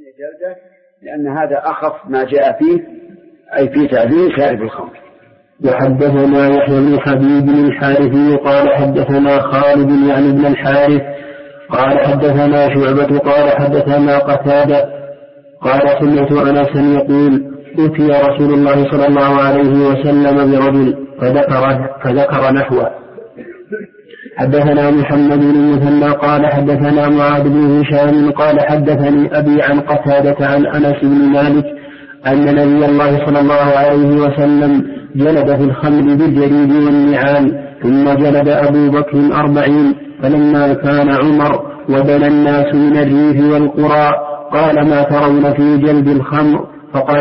جلدة، لأن هذا أخف ما جاء فيه، أي في تعذير شارب الخمر. وحدثنا يحيى بن حبيب الحارثي قال حدثنا خالد يعني بن الحارث قال حدثنا شعبة قال حدثنا قتادة قال سمعت أنسا يقول أتي رسول الله صلى الله عليه وسلم برجل فذكر نحوه. حدثنا محمد بن المثنى قال حدثنا معاذ بن هشام قال حدثني أبي عن قتادة عن أنس بن مالك أن نبي الله صلى الله عليه وسلم جلد في الخمر بالجريد والنعال، ثم جلد أبو بكر 40. فلما كان عمر وبنى الناس من الريف والقرى قال ما ترون في جلد الخمر؟ فقال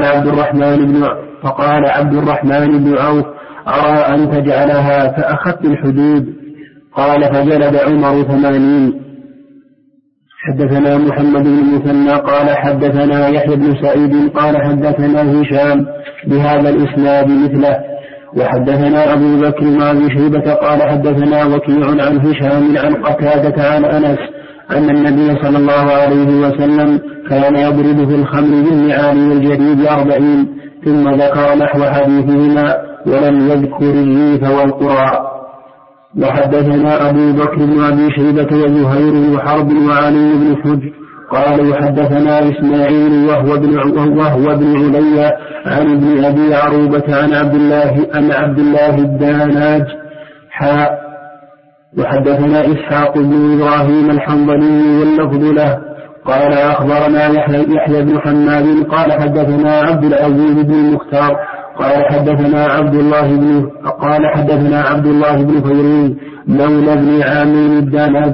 عبد الرحمن بن عوف أرى أن تجعلها كأخف الحدود. قال فجلد عمر 80. حدثنا محمد بن المثنى قال حدثنا يحيى بن سعيد قال حدثنا هشام بهذا الإسناد مثله. وحدثنا أبو بكر بن شيبة قال حدثنا وكيع عن هشام عن قتادة عن أنس أن النبي صلى الله عليه وسلم كان يضرب في الخمر بالنعال والجريد 40، ثم ذكر نحو حديثهما ولم يذكر الريف والقرى. وحدثنا أبو بكر بن أبي شيبة وزهير بن حرب وعلي بن حجر قال وحدثنا إسماعيل وهو بن علي عن ابن أبي عروبة عن عبد الله الداناج وحدثنا إسحاق بن إبراهيم الحنظلي واللفظ له قال أخبرنا يحيى بن حماد قال حدثنا عبد العزيز بن المختار قال حدثنا عبد الله بن فيروز مولى بن عامر الداناج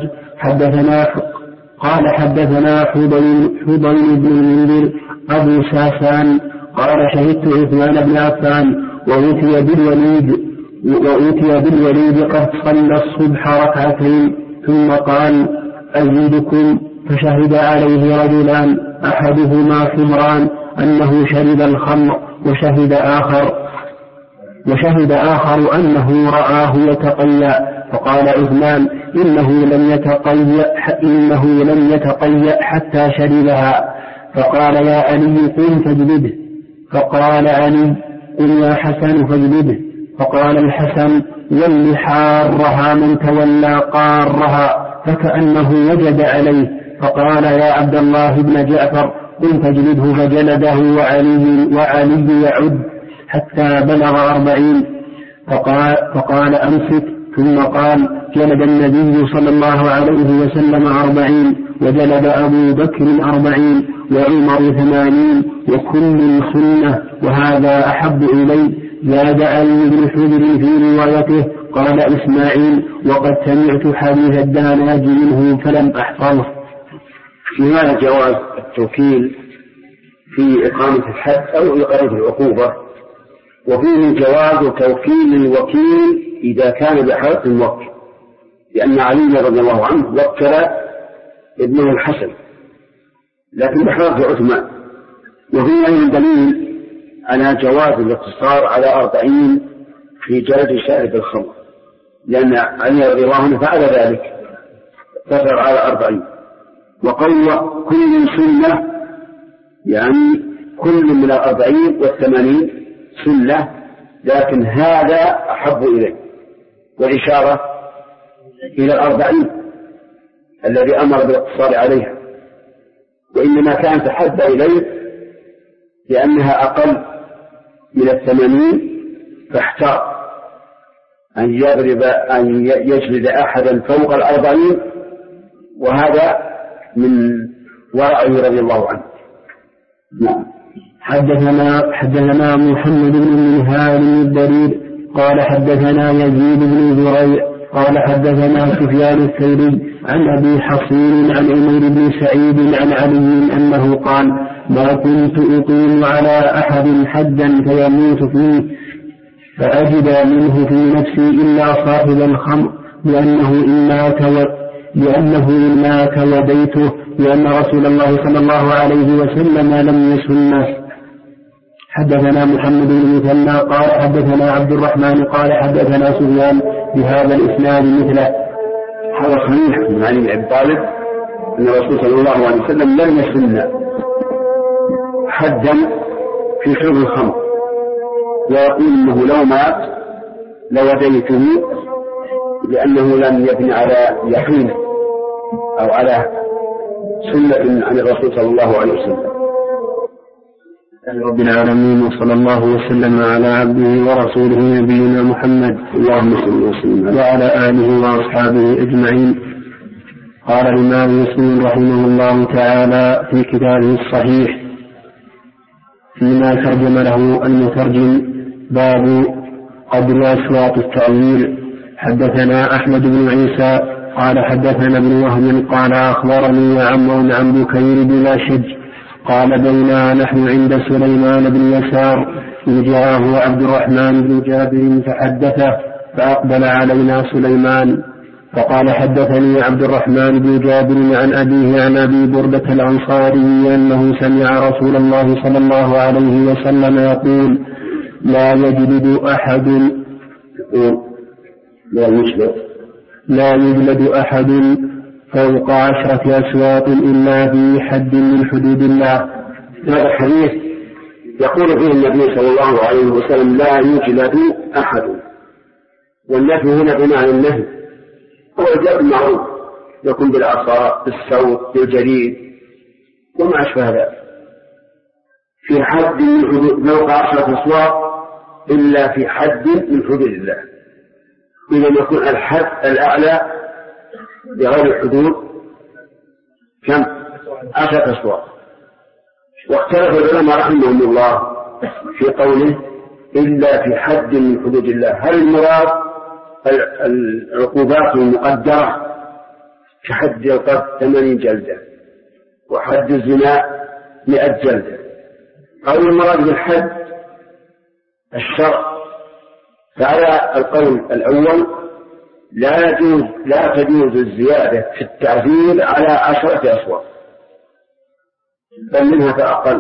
قال حدثنا حضير بن المنذر أبو ساسان قال شهدت عثمان بن عفان وأوتي بالوليد قد صلى الصبح 2 ثم قال أزيدكم؟ فشهد عليه رجلان أحدهما حمران أنه شرب الخمر، وشهد آخر أنه رآه يتقيأ. فقال عثمان إنه لم يتقيأ حتى شربها. فقال يا علي قم فاجلده. فقال علي قل يا حسن فاجلده. فقال الحسن ول حارها من تولى قارها، فكأنه وجد عليه. فقال يا عبد الله بن جعفر قم فاجلده. فجلده وعلي يعد حتى بلغ 40. فقال أمسك. ثم قال جلد النبي صلى الله عليه وسلم 40 وجلد أبو بكر 40 وعمر 80 وكل سنة، وهذا أحب إلي. زاد علي بن حجر في روايته قال إسماعيل وقد سمعت حديث الداناج منه فلم أحفظه. في هذا جواز التوكيل في إقامة الحد أو إقامة العقوبة، وفيه جواز توكيل الوكيل إذا كان بحق الموكل، لأن علي رضي الله عنه وكل ابنه الحسن لكن بحق عثمان. وفيه أيضا دليل على جواز الاقتصار على 40 في جلد شارب الخمر، لأن علي رضي الله عنه فعل ذلك، اقتصر على 40. وقول كل سنة يعني كل من 40 و80 سنة، لكن هذا أحب إليه، والإشارة إلى 40 الذي أمر بالاقتصار عليها، وإنما كانت أحب إليه لأنها أقل من 80، فاحتار أن يجلد أحدا فوق 40، وهذا من ورعه رضي الله عنه. نعم. حدثنا محمد بن منهال الضرير قال حدثنا يزيد بن زريع قال حدثنا سفيان الثوري عن أبي حصين عن عمير بن سعيد عن علي أنه قال ما كنت أقيم على أحد حدا فيموت فيه فأجد منه في نفسي إلا صاحب الخمر، لأنه إن مات وديته، لأن رسول الله صلى الله عليه وسلم لم يسنه. حدثنا محمد بن المثنى قال حدثنا عبد الرحمن قال حدثنا سفيان بهذا الإسناد مثله. هذا صحيح من علي بن أبي طالب أن الرسول صلى الله عليه وسلم لم يسن حدا في شرب الخمر ويقول إنه لو مات لوديته لأنه لم يبن على يقين أو على سنة عن الرسول صلى الله عليه وسلم. رب العالمين، وصلى الله وسلم على عبده ورسوله نبينا محمد اللهم صل وسلم وعلى آله وأصحابه أجمعين. قال الإمام مسلم رحمه الله تعالى في كتابه الصحيح فيما ترجم له المترجم باب قدر أشواط التأويل. حدثنا أحمد بن عيسى قال حدثنا ابن وهب قال أخبرني عمرو عن بكير بن أشج قال بينا نحن عند سليمان بن يسار إذ جاءه عبد الرحمن بن جابر فحدثه فأقبل علينا سليمان فقال حدثني عبد الرحمن بن جابر عن أبيه عن أبي بردة الأنصاري أنه سمع رسول الله صلى الله عليه وسلم يقول لا يجلد أحد فوق 10 أشواط إلا في حد من حدود الله. هذا الحديث يقول فيه النبي صلى الله عليه وسلم لا يجلد أحد، والنفي هنا بمعنى النهي، هو الجلد معروف يكون بالعصا بالسوط بالجريد وما أشبه ذلك في حد من حدود فوق 10 أشواط إلا في حد من حدود الله. إذا يكون الحد الأعلى بغير الحدود كم 10 أشواط. واختلف العلماء رحمهم الله في قوله إلا في حد من حدود الله، هل المراد العقوبات المقدرة كحد القذف 80 جلدة وحد الزنا 100 جلدة، أو المراد بالحد الشرع؟ فعلى القول الأول لا تجوز الزيادة في التعزير على 10 أشواط بل منها فأقل.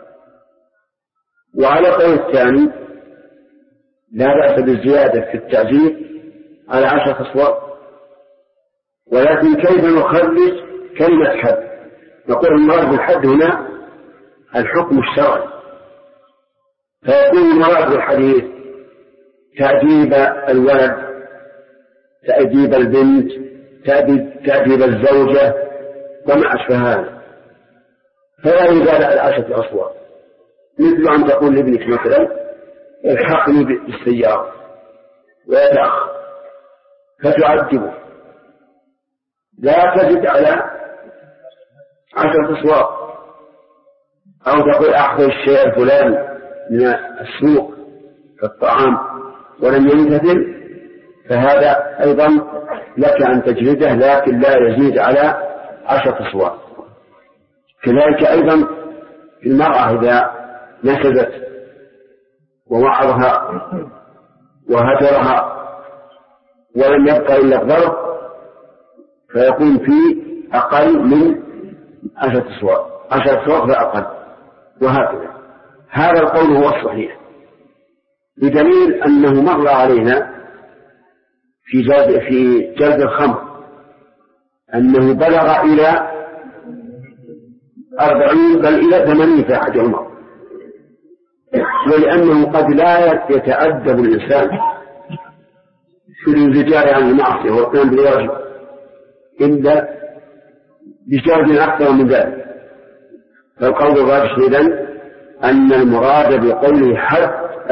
وعلى القول الثاني لا بأس بالزيادة في التعزير على 10 أشواط، ولكن كيف نخرج كلمة حد؟ نقول المراد بالحد هنا الحكم الشرعي، فيكون المراد بالحديث تأديب الولد، تأديب البنت، تأديب الزوجة وما أشبه هذا، فلا يزال على 10 أشواط. مثل أن تقول لابنك مثلا الحقني بالسيارة ويتأخر فتعذبه، لا تزد على 10 أشواط. أو تقول أخذ الشيء الفلاني من السوق كالطعام ولم يمتثل، فهذا أيضا لك أن تجلده لكن لا يزيد على 10 أشواط. كذلك أيضا في المرأة إذا نسبت ووعظها وهجرها ولم يبقى إلا الضرب فيكون في أقل من 10 أشواط، 10 أشواط فأقل، وهكذا. هذا القول هو الصحيح، بدليل أنه مر علينا في جلد الخمر أنه بلغ إلى 40 بل إلى 80 في عهد عمر، ولأنه قد لا يتأدب الإنسان في الانزجار عن المعصية والقيام بالواجب إلا بجلد أكثر من ذلك. فالقول الراجح إذن أن المراد بقوله حد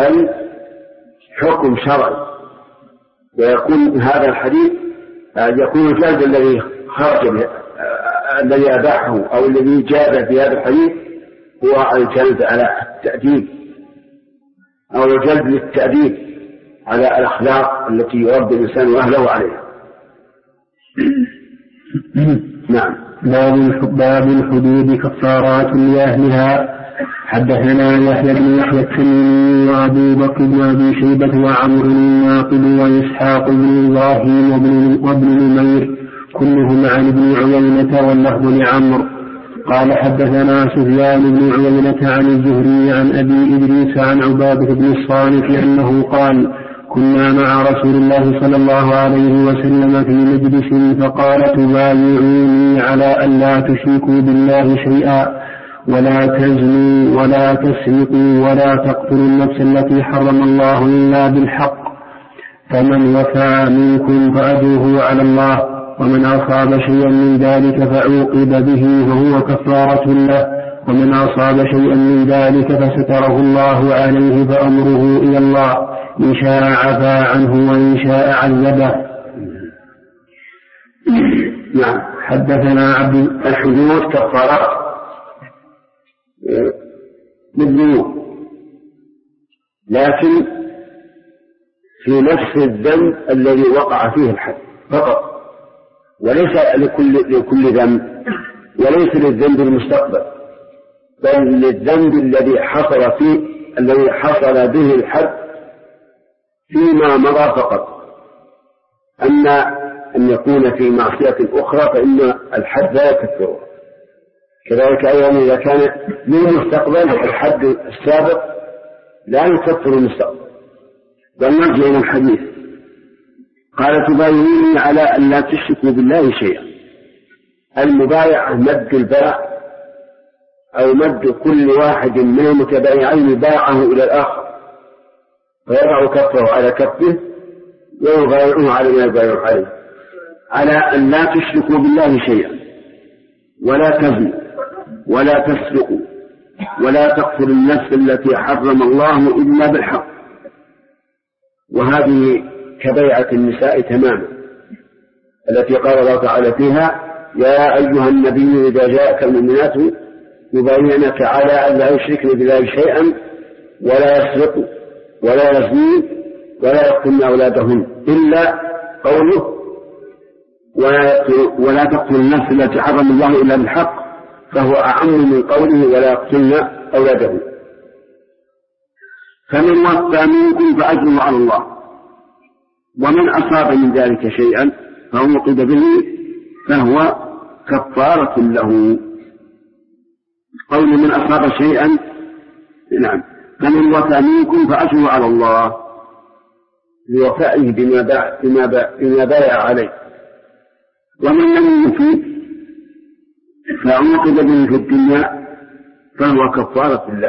الحكم شرعي، ويكون هذا الحديث يكون الجلد الذي خرج به الذي أباحه أو الذي جاء في هذا الحديث هو الجلد على التأديب أو الجلد للتأديب على الأخلاق التي يربي الإنسان وأهله عليها. نعم. باب الحدود كفارات لأهلها. حدثنا يحيى بن يحيى التميمي وأبو بكر بن أبي شيبة وعمرو الناقد وإسحاق بن إبراهيم وابن نمير كلهم عن ابن عيينة واللفظ لعمرو قال حدثنا سفيان بن عيينة عن الزهري عن أبي إدريس عن عبادة بن الصامت أنه قال كنا مع رسول الله صلى الله عليه وسلم في مجلس فقال تبايعوني على أن لا تشركوا بالله شيئا ولا تزنوا ولا تسرقوا ولا تقتلوا النفس التي حرم الله إلا بالحق، فمن وفى منكم فأجره على الله، ومن أصاب شيئا من ذلك فعوقب به فهو كفارة له، ومن أصاب شيئا من ذلك فستره الله عليه فأمره إلى الله، إن شاء عفا عنه وإن شاء عذبه. نعم. حدثنا عبد الحدود كفارات للذنوب، لكن في نفس الذنب الذي وقع فيه الحد فقط، وليس لكل ذنب، وليس للذنب المستقبل، بل للذنب الذي حصل به الحد فيما مضى فقط. أما أن يكون في معصية أخرى فإن الحد لا يكفره. كذلك أيضا إذا كان للمستقبل الحد السابق لا يكفر المستقبل. بل نرجع إلى الحديث. قال تبايعوني على أن لا تشركوا بالله شيئا. المبايعة مد الباع أو مد كل واحد من المتبايعين باعه إلى الآخر فيضع كفه على كفه ويبايعه على ما يبايع عليه، على أن لا تشركوا بالله شيئا ولا تزنوا ولا تسرقوا ولا تقتلوا النفس التي حرم الله إلا بالحق. وهذه كبيعة النساء تماما التي قال الله تعالى فيها: يا أيها النبي إذا جاءك المؤمنات يبايعنك على أن لا يشركن بالله شيئا ولا يسرقوا ولا يزنين ولا يقتلن أولادهن إلا قوله ولا تقتلوا النفس التي حرم الله إلا بالحق، فهو أعم من قوله ولا يقتلن أولادهن. فمن وفى منكم فأجره على الله، ومن أصاب من ذلك شيئا فعوقب به فهو كفارة له. قول من أصاب شيئا، نعم، فمن وفى منكم فأجره على الله لوفائه بما بايع عليه. ومن لم يفي فعوقب به في الدنيا فهو كفارة له.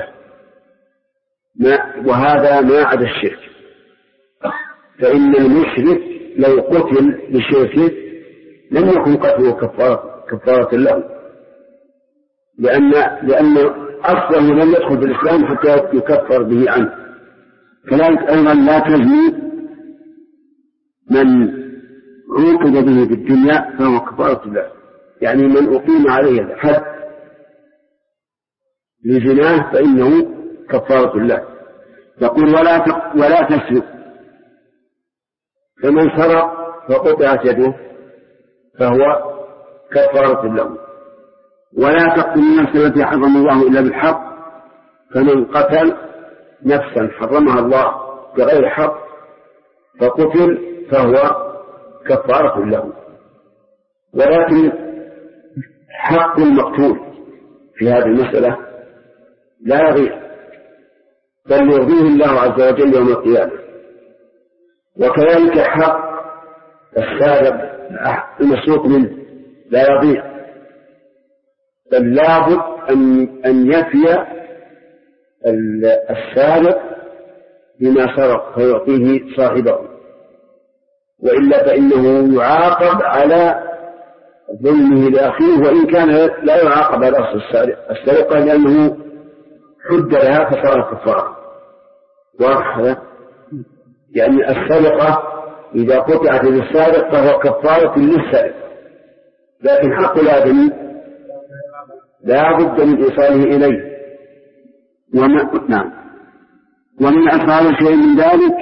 وهذا ما عدا الشرك، فإن المشرك لو قتل بشركه لم يكن قتله كفارة له، لأن أصله لم يدخل بالإسلام حتى يكفر به عنه. كذلك أيضا لا تزني من عوقب به في الدنيا فهو كفارة له، يعني من أقيم عليه الحد لزناه فإنه كفارة له. يقول ولا تسرق، فمن سرق فقطعت يده فهو كفارة له. ولا تقتل النفس التي حرم الله إلا بالحق، فمن قتل نفسا حرمها الله بغير حق فقتل فهو كفارة له. ولكن حق المقتول في هذه المسألة لا يضيع، بل يرضيه الله عز وجل يوم القيامة. وكذلك حق السارق المسروق منه لا يضيع، بل لابد أن يفي السارق بما سرق فيعطيه صاحبه، وإلا فإنه يعاقب على ظلمه لأخيه، وإن كان لا يعاقب على أصل السرقة لأنه حد لها فصار كفارة. واضح هذا؟ يعني السرقة إذا قطعت للسارق فهو كفارة للسارق، لكن حق الآدمي لا بد من إيصاله إليه. ومن أصاب شيء من ذلك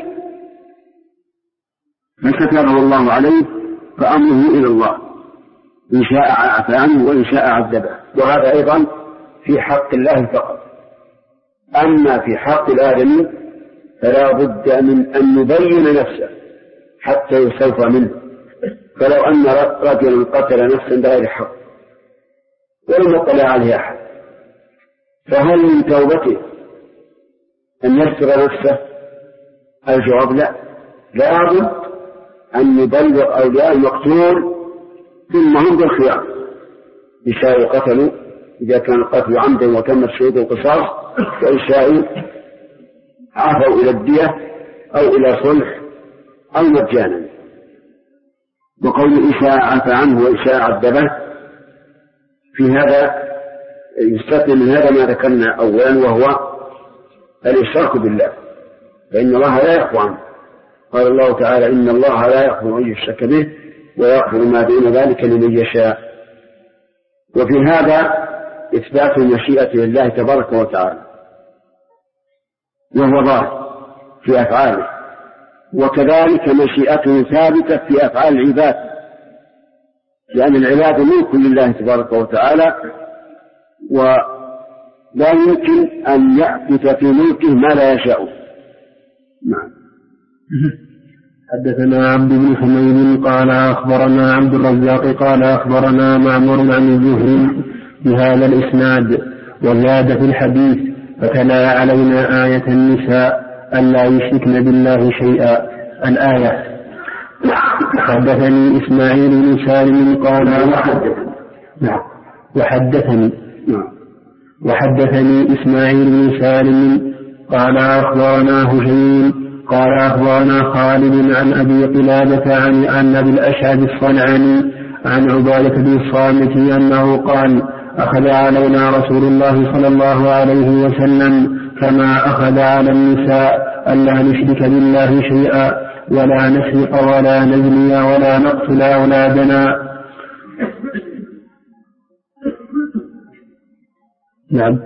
فستره الله عليه فأمره إلى الله، إن شاء عفا عنه وإن شاء عذبه. وهذا أيضا في حق الله فقط. أما في حق الآدمي فلا بد من أن يبين نفسه حتى يستوفى منه. فلو أن رجلا قتل نفسا بغير حق ولم يطلع عليه أحد، فهل من توبته أن يستر نفسه؟ الجواب لا. لابد أن يبلغ أولياء المقتول ثم هم بالخيار، إن شاءوا قتلوا إذا كان القتل عمدا وتم الشهود القصاص فإن عافوا إلى الدية أو إلى صلح أو مجانا. وقول إشاء عفى عنه وإشاء عذبه في هذا يستثنى من هذا ما ذكرنا أولا، وهو الإشراك بالله، فإن الله لا يغفر عنه. قال الله تعالى إن الله لا يغفر أن يشرك به ويغفر ما دون ذلك لمن يشاء. وفي هذا إثبات المشيئة لله تبارك وتعالى، وهو ظاهر في أفعاله، وكذلك مشيئته ثابتة في أفعال العباد، لأن العباد ملك لله تبارك وتعالى، ولا يمكن أن يحدث في ملكه ما لا يشاء. نعم. حدثنا عبد بن حميد قال أخبرنا عبد الرزاق قال أخبرنا معمر عن الزهري بهذا الإسناد وزاد في الحديث فتلا علينا آية النساء ألا يشركن بالله شيئا الآية. حدثني إسماعيل بن سالم قال وحدثني إسماعيل بن سالم قال أخبرنا هشيم قال أخبرنا خالد عن أبي قلابة عن أبي الأشعث الصنعاني عن عبادة بن الصامت أنه قال أخذ علينا رسول الله صلى الله عليه وسلم كما أخذ على النساء ألا نشرك بالله شيئا ولا نسرق ولا نزني ولا نقتل أولادنا. نعم.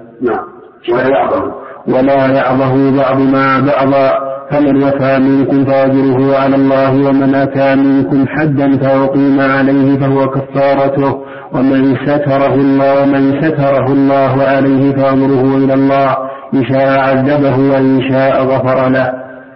ولا يعظه بعضنا بعضا فمن وفى منكم فأجره على الله ومن أتى منكم حدا فأقيم عليه فهو كفارته ومن ستره الله عليه فأمره إلى الله إن شاء عذبه وإن شاء غفر له.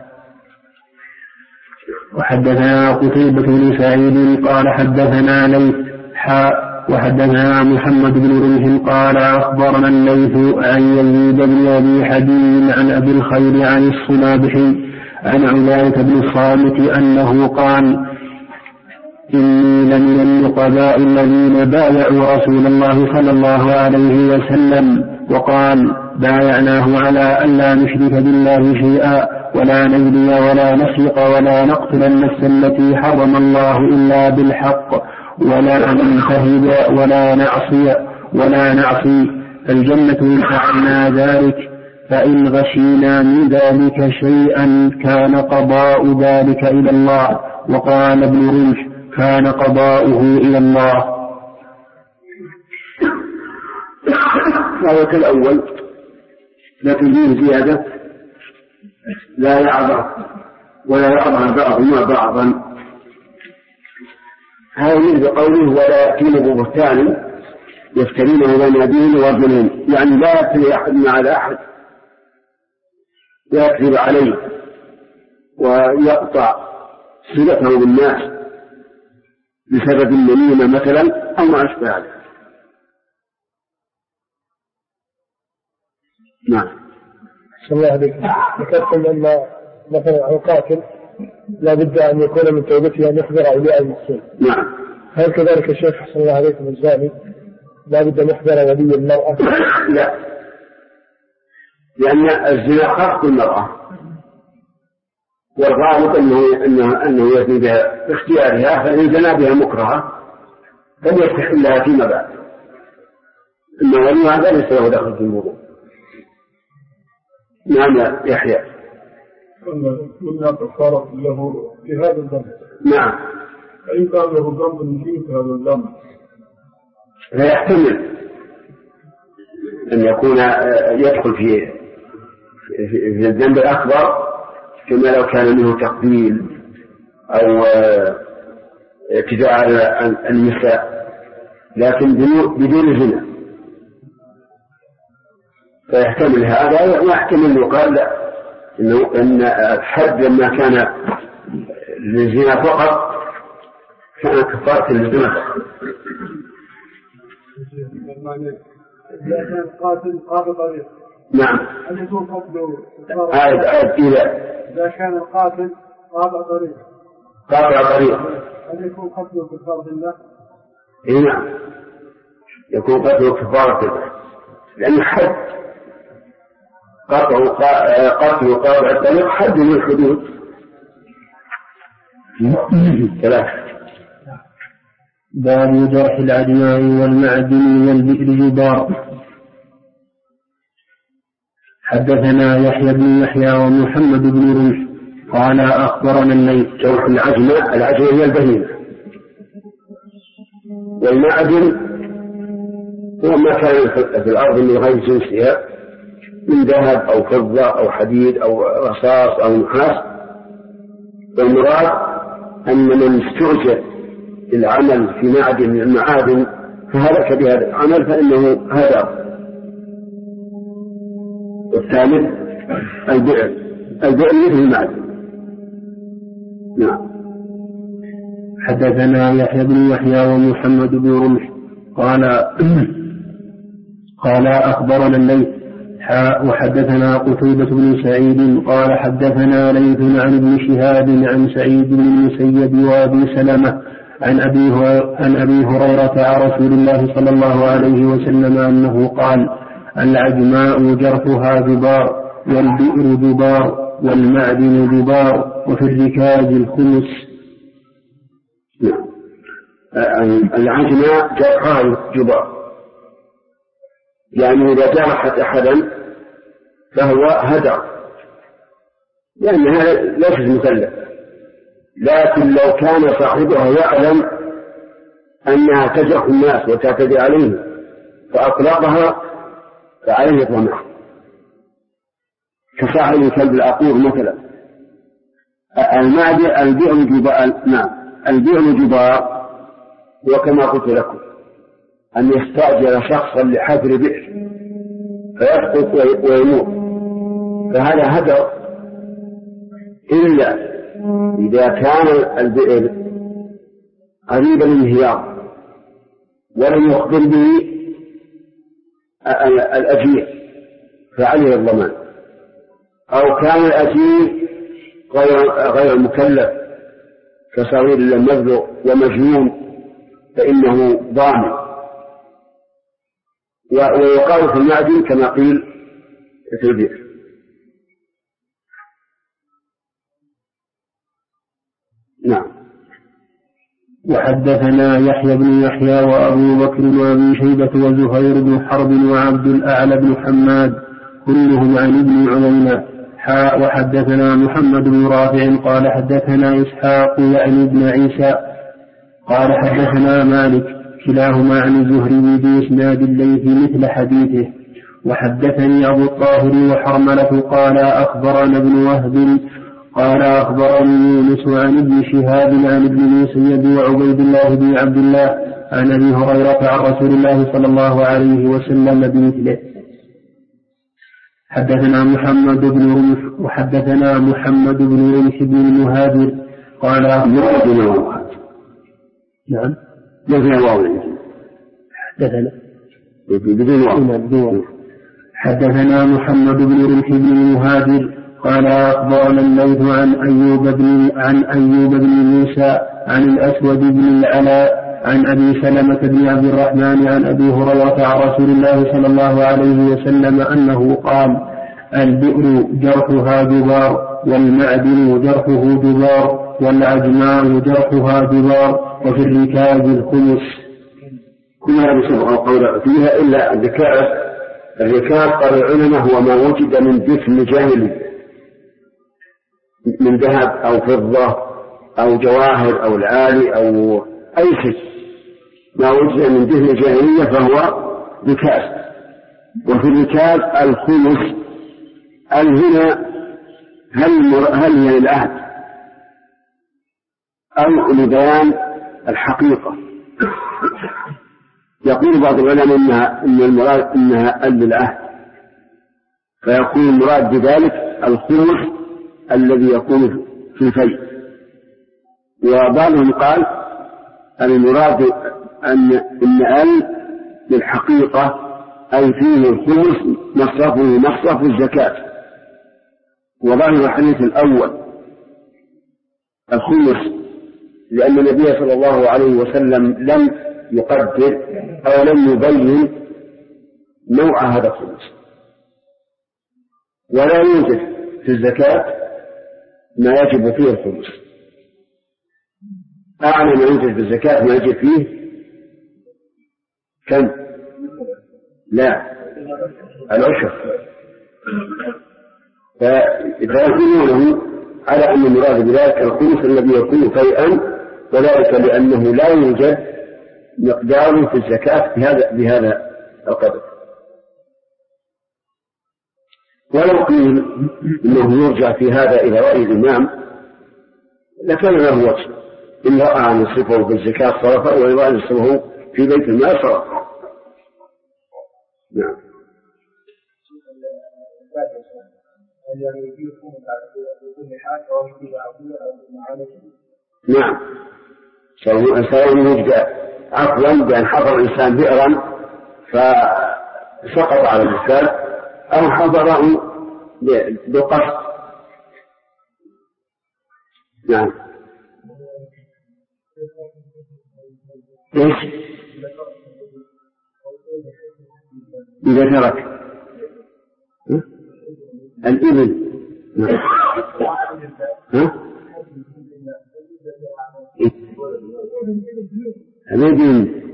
وحدثنا قتيبة بن سعيد قال حدثنا ليث وحدثنا محمد بن رمح قال أخبرنا الليث عن يزيد بن أبي حبيب عن أبي الخير عن الصنابحي عن عبادة بن الصامت أنه قال إني لمن النقباء الذين بايعوا رسول الله صلى الله عليه وسلم وقال بايعناه على ألا نشرك بالله شيئا ولا نزني ولا نسرق ولا نقتل النفس التي حرم الله إلا بالحق ولا ننتهب ولا نعصي الجنة إن فعلنا ذلك فإن غشينا من ذلك شيئا كان قضاء ذلك إلى الله. وقال ابن رمح كان قضاؤه إلى الله. هذا كالأول لكن فيه زيادة لا يعبر ولا يعبر بعضهما بعضا. هذا مثل قوله ولا يأتين ببهتان يفترينه بين يدين ورجلين، يعني لا يفتري أحد على أحد يكذب عليه ويقطع صلته بالناس بسبب النميمة مثلا أو ما أشبه ذلك. نعم. بسم الله عليك. ذكرتم أن مثلا القاتل لا بد أن يكون من توبته أن يخبر أولياء المقتول. نعم. هل كذلك الشيخ حسن الله عليكم الزاني لا بد أن يخبر ولي المرأة؟ لا، لأن الزنا خاص بالمرأة، والغالب أنه يزني بها باختيارها، فإن زنا بها مكرهة لم يستحل لها فيما بعد، إن وليها هذا ليس له دخل في الموضوع. نعم يا يحيى. قلنا كفارة له في هذا الذنب. نعم. فإن كان له ذنب يجيب هذا الذنب لا يحتمل أن يكون يدخل في الذنب الأكبر كما لو كان منه تقبيل أو اعتداء على النساء، لكن بدون زنا، فيحتمل هذا ويحتمل يقال إن الحد لما كان للزنا فقط كان كفارة للزنا. إذا كان قاتل قاطع طريق. نعم. هل يكون قتله؟ إذا كان القاتل قاطع طريق. هل يكون قتله كفارة الله؟ نعم. يكون قتله كفارة، لأن حد قتل قاطع الطريق حد من الحدود. ثلاثة. باب جرح العدماء والمعدن والبئر جبار. حدثنا يحيى بن يحيى ومحمد بن رمح قال أخبرنا الليث. جرح العجمة هي البهيمة، والمعدن هو ما كان في الأرض من غير جنسها من ذهب أو فضة أو حديد أو رصاص أو نحاس. والمراد أن من استعجل العمل في معدن من المعادن فهلك بهذا العمل فإنه هذا. والثالث البئر مثل المعدن. نعم. حدثنا يحيى بن يحيى ومحمد بن رمح قال أخبرنا الليث وحدثنا قتيبة بن سعيد قال حدثنا ليث عن ابن شهاب عن سعيد بن المسيب وأبي سلمة عن أبي هريرة عن رسول الله صلى الله عليه وسلم أنه قال: العجماء جرحها جبار، والبئر جبار، والمعدن جبار، وفي الركاز الخمس. العجماء جرحها جبار، يعني إذا جرحت أحدا فهو هدر، لأنها ليست مثلث. لكن لو كان صاحبها يعلم أنها تجرح الناس وتعتدي عليهم فأطلقها فعليه الضمان، كصاحب الكلب العقور مثلا. البئر جبار، وكما قلت لكم أن يستأجر شخصا لحفر بئر فيسقط ويموت، فهذا هدر، إلا إذا كان البئر قريبا الانهيار ولم يخبر به الأجير فعليه الضمان، أو كان الأجير غير مكلف كصغير لم يبلغ ومجنون فإنه ضامن. ويقال في المعدن كما قيل في البئر. نعم. وحدثنا يحيى بن يحيى وأبو بكر وأبي شيبة وزهير بن حرب وعبد الأعلى بن حماد كلهم عن ابن عيينة. وحدثنا محمد بن رافع قال حدثنا إسحاق يعني ابن عيسى قال حدثنا مالك كلاهما عن الزهري بإسناد الليث مثل حديثه. وحدثني أبو الطاهر وحرملة قال أخبرنا ابن وهب قال أخبرني يونس عن ابن شهاب عن ابن المسيب وعبيد الله بن عبد الله عن أبي هريرة عن رسول الله صلى الله عليه وسلم بمثله. حدثنا محمد بن رمح وحدثنا محمد بن رمح بن المهاجر قال نعم حدثنا محمد بن رمح بن المهاجر قال أخبرنا الليث عن أيوب بن موسى عن الأسود بن العلاء عن أبي سلمة بن عبد الرحمن عن أبي هريرة عن رسول الله صلى الله عليه وسلم أنه قال: البئر جرحها جبار، والمعدن جرحه جبار، والعجماء جرحها جبار، وفي الركاز الخمس. كل هذا سبق القول فيها إلا الركاز. الركاز قال العلماء هو ما وجد من دفن جاهلي من ذهب أو فضة أو جواهر أو العالي أو أي شيء ما وجد من دفن جاهلية فهو ركاز. وفي الركاز الخمس. هنا هل هي العهد أو لبيان الحقيقة؟ يقول بعض العلماء إن المراد إنها للعهد، فيكون المراد بذلك الخمس الذي يكون في الفيء. وبعضهم قال المراد أن للحقيقة أي فيه الخمس مصرف الزكاة. وظاهر الحديث الأول الخمس، لأن النبي صلى الله عليه وسلم لم يقدر أو لم يبين نوع هذا الخمس. ولا يوجد في الزكاة ما يجب فيه الخمس. أعلى ما يوجد في الزكاة ما يجب فيه كم؟ لا، العشر. فيكونونه على أن المراد بذلك الخمس الذي يكون فيئا، وذلك لأنه لا يوجد مقدار في الزكاة بهذا القدر. ولو قيل إنه يرجع في هذا إلى رأي الإمام لكان له وجه، إن رأى أن يصرفه بالزكاة صرفه، وإن رأى أن يصرفه في بيت المال صرفه. نعم. نعم، سواء يوجد عفوا بأن حفر الإنسان بئرا فسقط على الإنسان، أو حفره بقصد. نعم. إيش؟ إذا ترك الإبل. نعم. الذين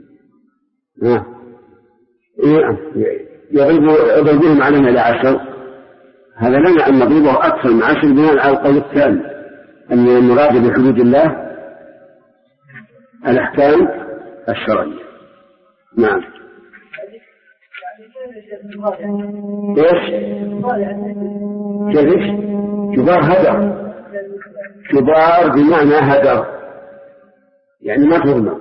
يضربهم علينا إلى 10، هذا لنا أن نضربه أكثر من 10 بناء على القول الثاني أن المراد بحدود الله الأحكام الشرعية. نعم. ايش؟ كيف؟ كبار هدر. كبار بمعنى هدر، يعني ما تظلم.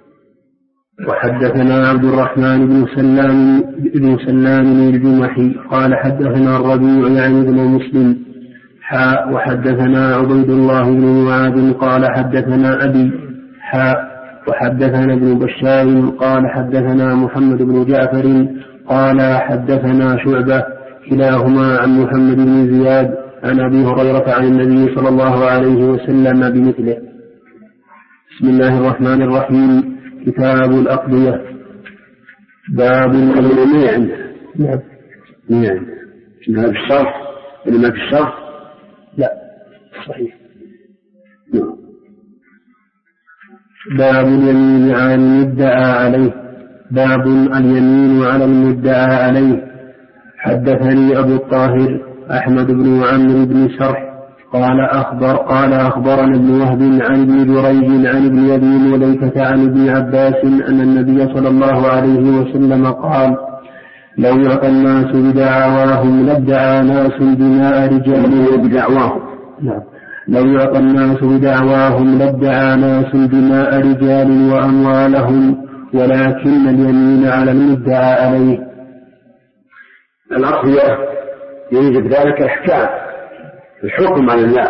وحدثنا عبد الرحمن بن سلام الجمحي قال حدثنا الربيع يعني بن مسلم وحدثنا عبيد الله بن معاذ قال حدثنا أبي وحدثنا ابن بشار قال حدثنا محمد بن جعفر قال حدثنا شعبة كلاهما عن محمد بن زياد عن أبي هريرة عن النبي صلى الله عليه وسلم بمثله. بسم الله الرحمن الرحيم. كتاب الأقضية. باب الأمية. نعم. هذا الشرح اللي ما في الشرح؟ لا، صحيح. نعم. باب اليمين على المدعى عليه. باب اليمين على المدعى عليه. حدثني أبو الطاهر أحمد بن عمرو بن شرح قال أخبرنا ابن وهب عن ابن جريج عن ابن أبي مليكة عن ابن عباس أن النبي صلى الله عليه وسلم قال: لو يعطى الناس بدعواهم لادعى ناس دماء رجال بدعواهم. لو يعطى الناس بدعواهم لادعى ناس دماء رجال وأموالهم، ولكن اليمين على المدعى عليه. الأقضية يوجد ذلك الأحكام، الحكم على الناس.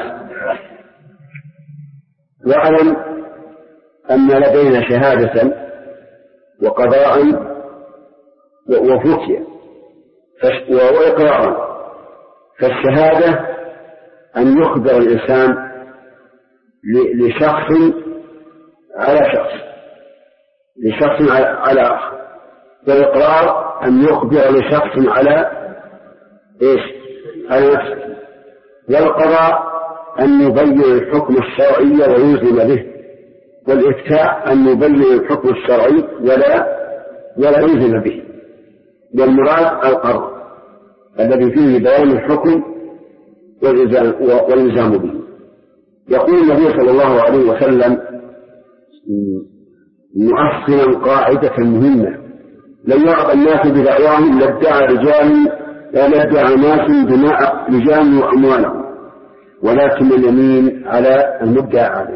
واعلم أن لدينا شهادة وقضاء وفتية وإقرار. فالشهادة أن يخبر الإنسان لشخص على آخر، والإقرار أن يخبر لشخص على نفسه، والقضاء أن يبين الحكم الشرعي ويلزم به، والإفتاء أن يبين الحكم الشرعي ولا يلزم به. والمراد القرار الذي فيه بيان الحكم والإلزام به. يقول النبي صلى الله عليه وسلم مؤصلا قاعدة مهمة: لن يعطى الناس بدعواهم لادعى ناس دماء رجال وأموالهم، ولكن اليمين على المدعى عليه.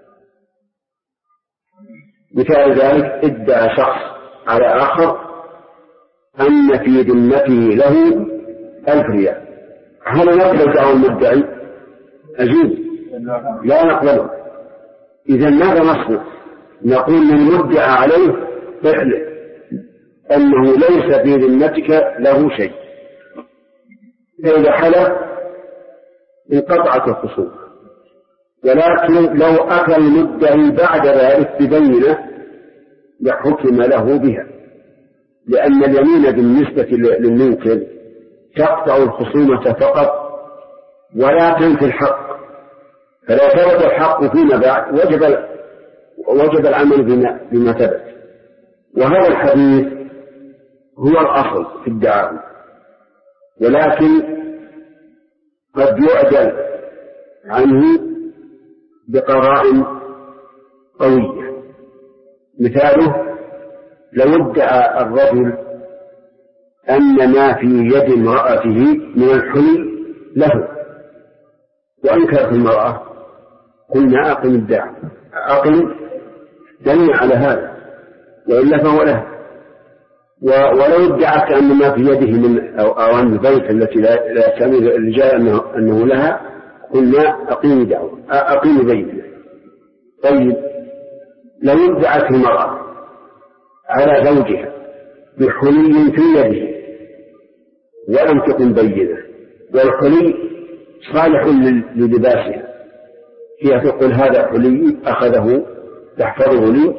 مثال ذلك: ادعى شخص على آخر أن في ذمته له 1000 ريال، هل نقبل دعوى المدعي؟ أجيب: لا نقبله. إذا ماذا نصنع؟ نقول للمدعى عليه احلف أنه ليس في ذمتك له شيء، فإذا حلف انقطعت الخصومة. ولكن لو أتى المدعي بعد ذلك ببينة حكم له بها، لأن اليمين بالنسبة للمنكر تقطع الخصومة فقط ولا تنفي الحق، فلا ثبت الحق فيما بعد وجب العمل بما ثبت. وهذا الحديث هو الأصل في الدعاوى، ولكن قد يعدل عنه بقرائن قوية. مثاله لو ادعى الرجل أن ما في يد امرأته من الحلي له وأنكرت المرأة، قلنا أقم الدعوى، أقم دليل على هذا، وإلا فهو له. ولو ادعت أن ما في يده من أواني البيت التي لا يستعمل الرجال أنه لها، قلنا أقيم دعوى، أقيم بيته. طيب لو ادعت المرأة على زوجها بحلي في يده ولم تكن بينة، والحلي صالح للباسها، هي تقول هذا حلي أخذه تحفظه لي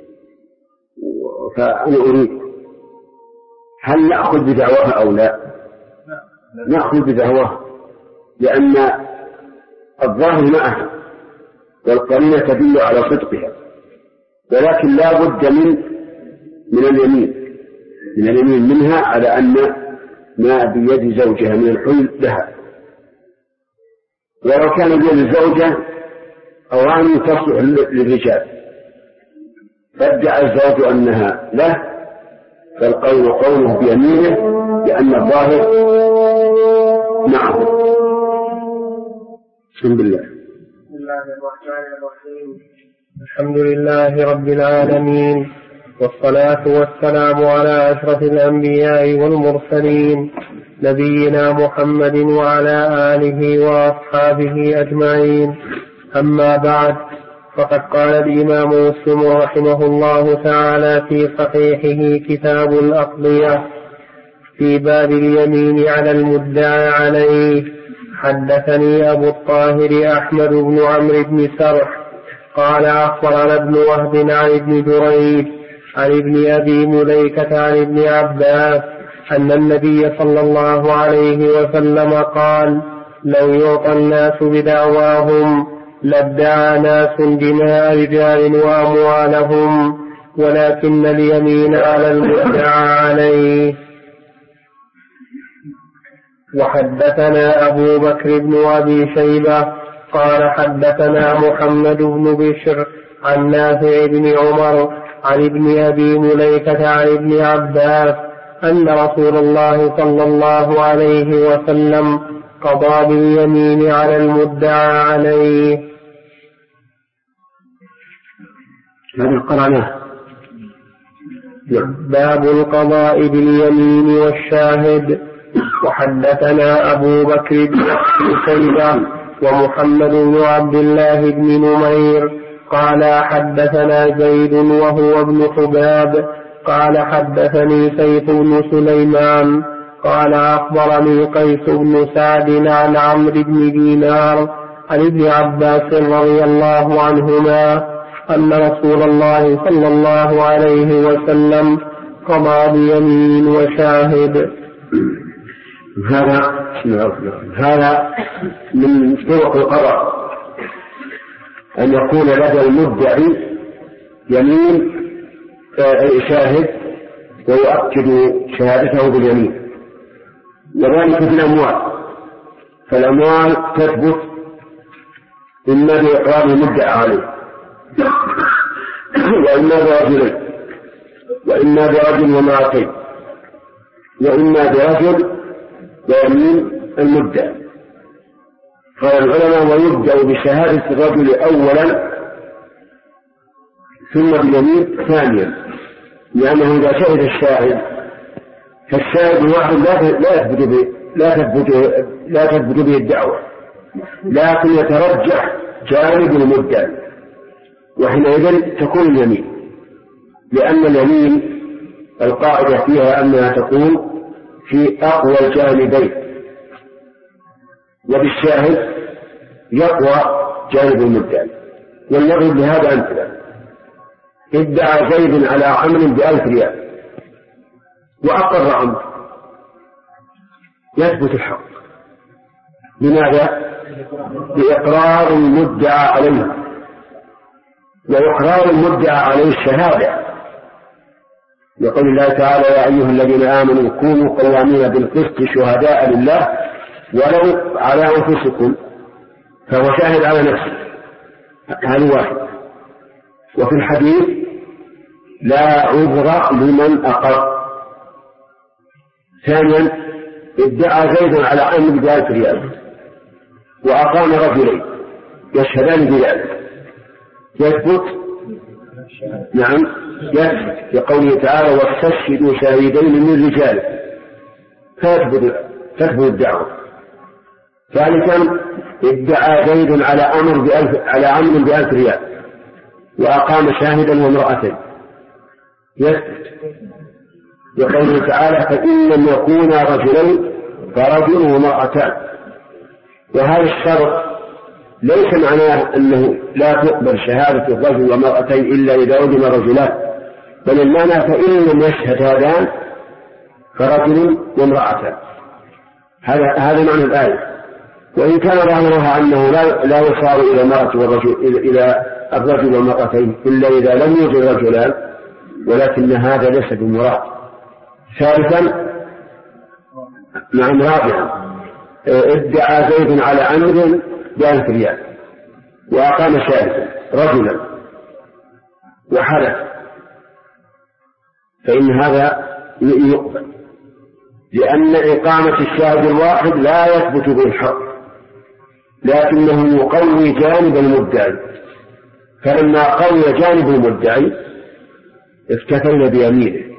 فأنا أريد، هل نأخذ بدعواها أو لا؟ نأخذ بدعواها، لأن الظاهر معها والقرينة تدل على صدقها، ولكن لا بد من اليمين منها على أن ما بيد زوجها من الحل لها. ولو كان بيد الزوجة أواني تصلح للرجال فادعى الزوج أنها له، فالقول قوله بيمينه لأن الظاهر معه. بسم الله. بسم الله الرحمن الرحيم. الحمد لله رب العالمين، والصلاة والسلام على أشرف الأنبياء والمرسلين نبينا محمد وعلى آله وأصحابه أجمعين. أما بعد، فقد قال الإمام مسلم رحمه الله تعالى في صحيحه كتاب الأقضية في باب اليمين على المدعى عليه: حدثني أبو الطاهر أحمد بن عمرو بن سرح قال أخبرنا ابن وهب عن ابن جريج عن ابن أبي مليكة عن ابن عباس أن النبي صلى الله عليه وسلم قال: لو يعطى الناس بدعواهم لادعى ناس دماء رجال وأموالهم، ولكن اليمين على المدعى عليه. وحدثنا أبو بكر بن أبي شيبة قال حدثنا محمد بن بشر عن نافع بن عمر عن ابن أبي مليكة عن ابن عباس أن رسول الله صلى الله عليه وسلم قضى باليمين على المدعى عليه. باب القضاء باليمين والشاهد. وحدثنا أبو بكر بن شيبة ومحمد بن عبد الله بن نمير قال حدثنا زيد وهو ابن حباب قال حدثني سيف بن سليمان قال أخبرني قيس بن سعد عن عمرو بن دينار عن ابن عباس رضي الله عنهما أن رسول الله صلى الله عليه وسلم قضى بيمين وشاهد. هذا من طرق القضاء أن يكون لدى المدعي يمين شاهد ويؤكد شهادته باليمين، وذلك في الأموال، فالأموال تثبت إما بإقرار المدعى عليه وإما برجلين وإما برجل ومرأتين وإما برجل ويمين المدعي. قال العلماء: ويبدأ بشهادة الرجل أولا ثم باليمين ثانيا، لأنه إذا شهد الشاهد فالشاهد الواحد لا تثبت به الدعوة، لكن يترجح جانب المدعي، وحينئذ تكون اليمين، لأن اليمين القاعدة فيها أنها تكون في أقوى الجانبين، وبالشاهد يقوى جانب المدعي. ولنضرب لهذا أمثلة: ادعى زيد على عمرو ب1000 ريال وأقر عمرو، يثبت الحق. لماذا؟ بإقرار المدعى عليه، وإقرار المدعى عليه الشهادة، يقول الله تعالى: يا أيها الذين آمنوا كونوا قوامين بالقسط شهداء لله ولو على أنفسكم، فهو شاهد على نفسه، هذا واحد. وفي الحديث: لا عذر لمن أقر. ثانيا: ادعى زيد على عمرو ب1000 ريال وأقام رجلين يشهدان بذلك، يثبت؟ نعم يثبت، لقوله تعالى: واستشهدوا شهيدين من رجالكم، تثبت الدعوة. ثالثا: ادعى زيد على عمرو ب1000 ريال وأقام شاهدا وامرأتين، يثبت، لقوله تعالى: فإن لم يكونا رجلين فرجل وامرأتان. وهذا الشرط ليس معناه أنه لا تقبل شهادة الرجل ومرأتين إلا إذا وجد رجلان، بل المعنى فإن لم يشهد هذان فرجل وامرأتان. هذا معنى الآية. وإن كان ظاهرها أنه لا يصار إلى المرأة والرجل، إلى الرجل والمرأتين إلا إذا لم يوجد رجلان، ولكن هذا ليس بالمراد. ثالثا: نعم رابعا: ادعى زيد على عمرو ب1000 ريال وأقام شاهدا رجلا وحلف، فإن هذا يقبل، لأن إقامة الشاهد الواحد لا يثبت بالحق، لكنه يقوي جانب المدعي. فلما قوي جانب المدعي افتتن بيمينه،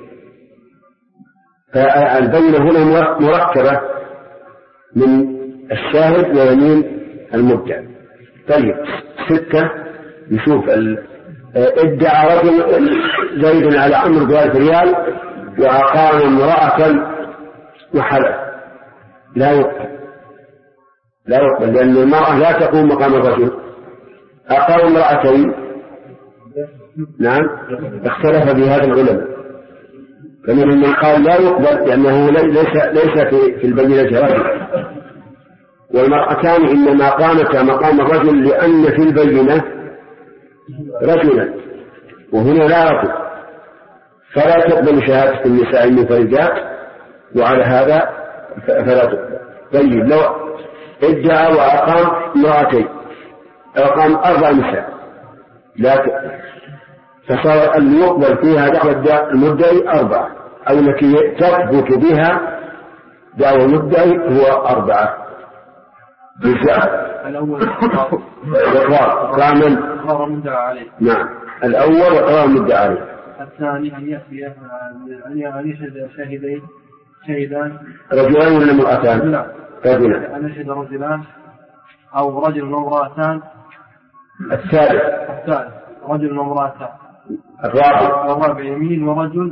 فالبينة هنا مركبة من الشاهد ويمين المدعي. طيب 6 نشوف ادعى رجل زيد على عمرو ب1000 ريال وأقام امرأة وحلف، لا يقبل لأن المرأة لا تقوم مقام الرجل. أقام امرأتين، نعم اختلف بهذا العلماء، فمن من قال لا يقبل لأنه ليس في البينة رجل، والمرأتان إنما قامتا مقام الرجل لأن في البينة رجلا وهنا لا رجل، فلا تقبل شهادة النساء المنفردات، وعلى هذا فلا تقبل. طيب لو ادعى وأقام امرأتين، أقام 4 نساء، لا تقبل، فصار أن يقبل فيها دعوة المدعي 4، أو التي تثبت بها دعوة المدعي هو 4 جزاء. الأول إقرار كامل، إقرار المدعى عليه. نعم الأول إقرار المدعى عليه. الثاني أن يشهد شهيدان رجلان ولا امرأتان؟ لا رجلان. أن يشهد رجلان أو رجل وامرأتان. الثالث رجل وامرأتان. الرابع يمين ورجل.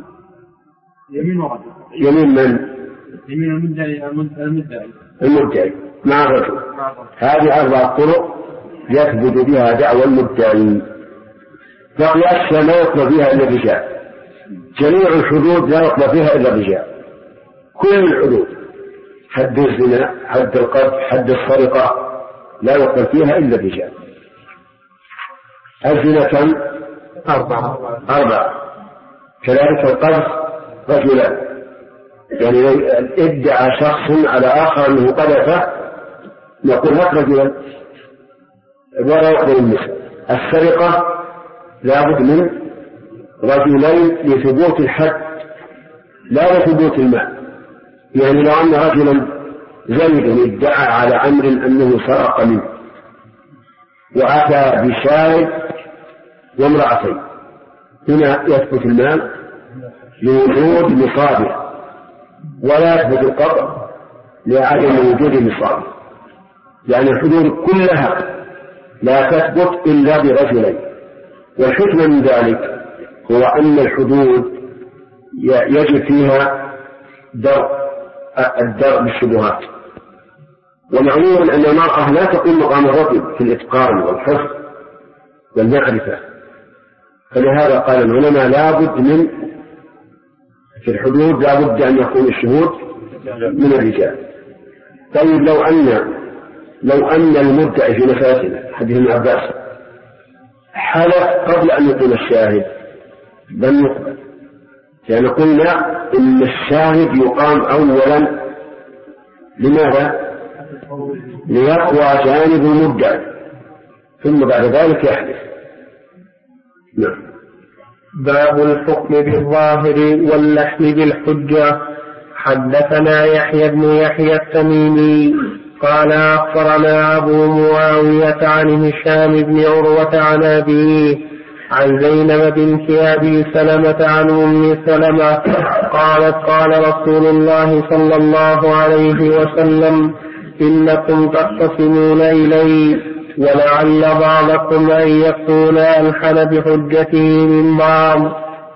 يمين من؟ يمين المدعي مع الرجل. هذه 4 طرق يثبت بها دعوى المدعي. بقي لا يقبل فيها إلا الرجال، جميع الحدود لا يقبل فيها إلا الرجال، كل الحدود، حد الزنا، حد القذف، حد السرقة، لا يقبل فيها إلا الرجال. الزنا كم؟ 4. كذلك القذف رجلان، يعني ادعى شخص على آخر أنه قذفه نقول هات رجلا ولا يقبل النساء. السرقة لابد من رجلين لثبوت الحد لا لثبوت المال. يعني لو أن رجلا زيد ادعى على عمرو أنه سرق منه وأتى بشاهد وامرأتين، هنا يثبت المال لوجود مصابه، ولا يثبت القطع لعدم وجود مصابه، يعني الحدود كلها لا تثبت إلا برجلين. والحكمة من ذلك هو أن الحدود يجب فيها الدرء بالشبهات، ومعلوم أن المرأة لا تقوم مقام الرجل في الإتقان والحفظ والمعرفة، فلهذا قال العلماء لابد من في الحدود لابد أن يكون الشهود من الرجال. طيب لو أن المدعي في مسألة حديث ابن عباس حلف قبل أن يقول الشاهد لم يقبل، لأن قلنا إن الشاهد يقام أولا لماذا؟ ليقوى جانب المدعي ثم بعد ذلك يحلف. نعم. باب الحكم بالظاهر واللحن بالحجة. حدثنا يحيى بن يحيى التميمي قال أخبرنا أبو معاوية عن هشام بن عروة عن أبيه عن زينب بنت أبي سلمة عن أم سلمة قالت قال رسول الله صلى الله عليه وسلم إنكم تختصمون إلي ولعل بعضكم أن يكون ألحن بحجته من بعض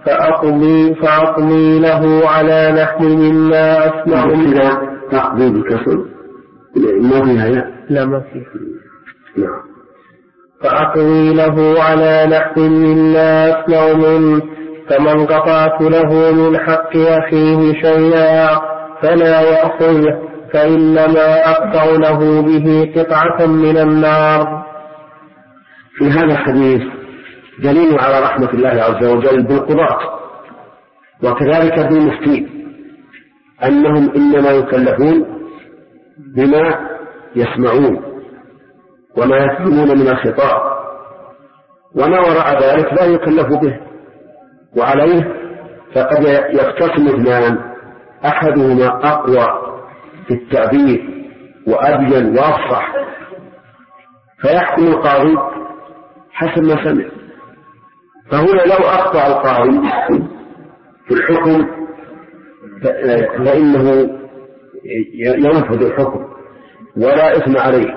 فأقضي له على نحو مما أسمع منه. تقضي بكسر ما فيها لا ما فيها. فأقضي له على نحو مما أسمع منه فمن قطعت له من حق أخيه شيئا فلا يأخذه فإنما أقطع له به قطعة من النار. في هذا الحديث دليل على رحمة الله عز وجل بالقضاة وكذلك بالمفتين أنهم إنما يكلفون بما يسمعون وما يفهمون من الخطاب، وما وراء ذلك لا يكلف به. وعليه فقد يختصم اثنان أحدهما أقوى في التعبير وأبين وأفصح فيحكم القاضي حسب ما سمع. فهنا لو أخطأ القاضي في الحكم فإنه ينفذ الحكم ولا إثم عليه،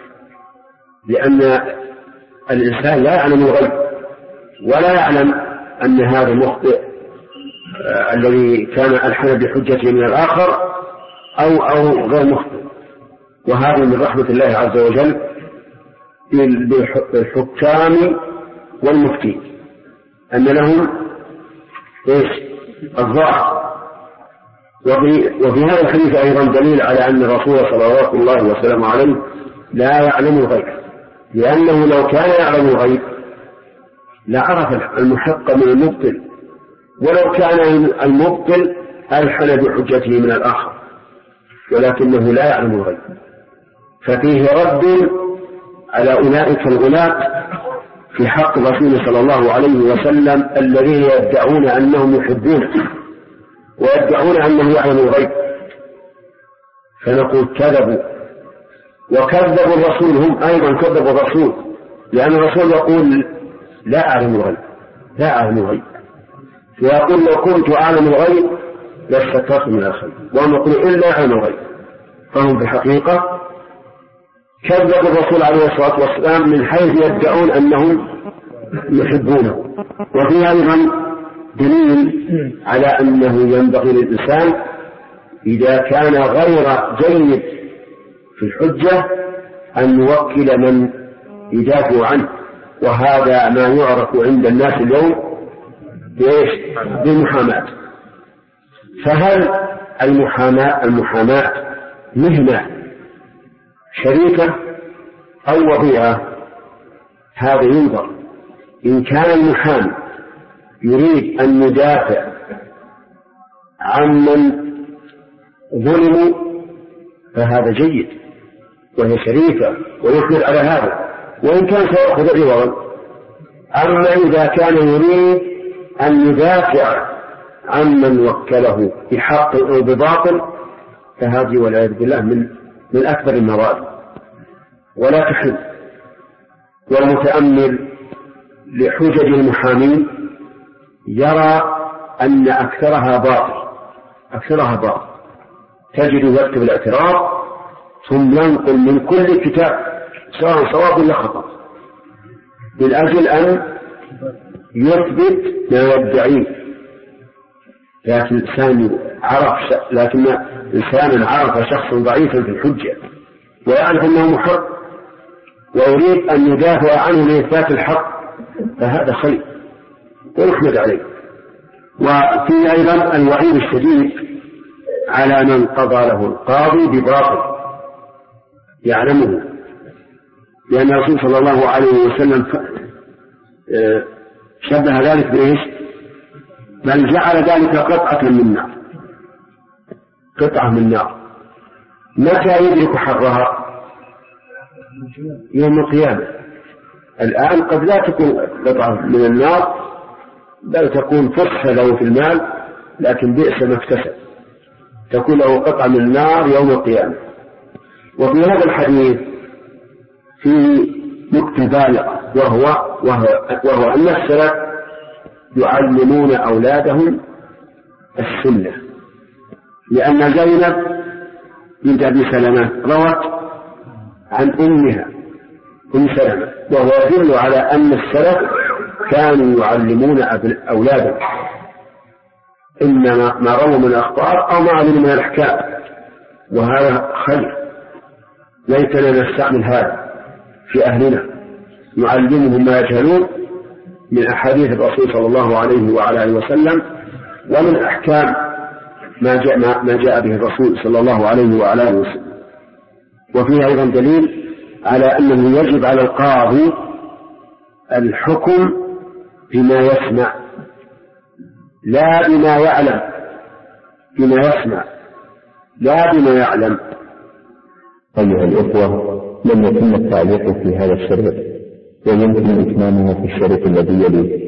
لأن الإنسان لا يعلم الغيب ولا يعلم أن هذا المخطئ الذي كان ألحن بحجته من الآخر أو غير مخطئ. وهذا من رحمة الله عز وجل بالحكام والمفتين أن لهم الظاهر. وفي هذا الحديث أيضا دليل على أن الرسول صلى الله وسلم عليه لا يعلم الغيب، لأنه لو كان يعلم الغيب لعرف المحق من المبطل، ولو كان المبطل ألحن بحجته من الآخر، ولكنه لا يعلم الغيب. ففيه رد على أولئك الغلاة في حق الرسول صلى الله عليه وسلم الذين يدعون أنهم يحبونه ويدعون أنه يعلم الغيب، فنقول كذبوا وكذبوا الرسول، هم أيضا كذبوا الرسول، لأن الرسول يقول لا أعلم الغيب لا أعلم الغيب، ويقول لو كنت أعلم الغيب لاستكثرت من الخير، وأن يقول إلا أعلم الغيب. فهم بحقيقة كذبوا الرسول عليه الصلاة والسلام من حيث يدعون أنهم يحبونه. وفي أيضا دليل على أنه ينبغي للإنسان إذا كان غير جيد في الحجة أن يوكل من يدافع عنه، وهذا ما يعرف عند الناس اليوم بالمحاماة. فهل المحاماة مهنة شريكة أو وظيفة؟ هذا ينظر. إن كان المحامي يريد أن يدافع عمن ظلموا فهذا جيد وهي شريكة ويقدر على هذا، وإن كان سيأخذ عوضا. أما إذا كان يريد أن يدافع عمن وكله بحق أو بباطل فهذه والعياذ بالله من أكبر المواد ولا تحل. والمتأمل لحجج المحامين يرى أن أكثرها باطل. تجد يكتب الاعتراف ثم ينقل من كل كتاب سواء صواب ولا خطأ من أجل أن يثبت ما يدعيه. لكن إنسان عرف شخص ضعيفا في الحجة ويعرف أنه محق ويريد أن يدافع عنه لإثبات الحق فهذا خير، ويحمد عليه. وفي أيضا الوعيد الشديد على من قضى له القاضي بباطل يعلمه، لأن الرسول صلى الله عليه وسلم شبه ذلك بإيش؟ بل جعل ذلك قطعة من نار، قطعة من نار. متى يدرك حرها؟ يوم القيامة. الآن قد لا تكون قطعة من النار، بل تكون فسح له في المال، لكن بئس ما اكتسب، تكون له قطعة من النار يوم القيامة. وفي هذا الحديث في نكتة بالغة، وهو أن السلف يعلمون أولادهم السنة، لأن زينب بنت أبي سلمة روت عن أمها أم سلمة، وهو يدل على أن السلف كانوا يعلمون أولادهم إنما ما رووا من الأخبار أو ما علموا من الأحكام، وهذا خير. ليتنا نستعمل هذا في أهلنا، نعلمهم ما يجهلون من أحاديث الرسول صلى الله عليه وعلى آله وسلم، ومن أحكام ما جاء به الرسول صلى الله عليه وعلى آله وسلم. وفيه أيضا دليل على أنه يجب على القاضي الحكم بما يسمع لا بما يعلم، بما يسمع لا بما يعلم. أيها الأخوة، لم يتم التعليق في هذا الشريط، ويمكن إتمامه في الشريط الذي يليه.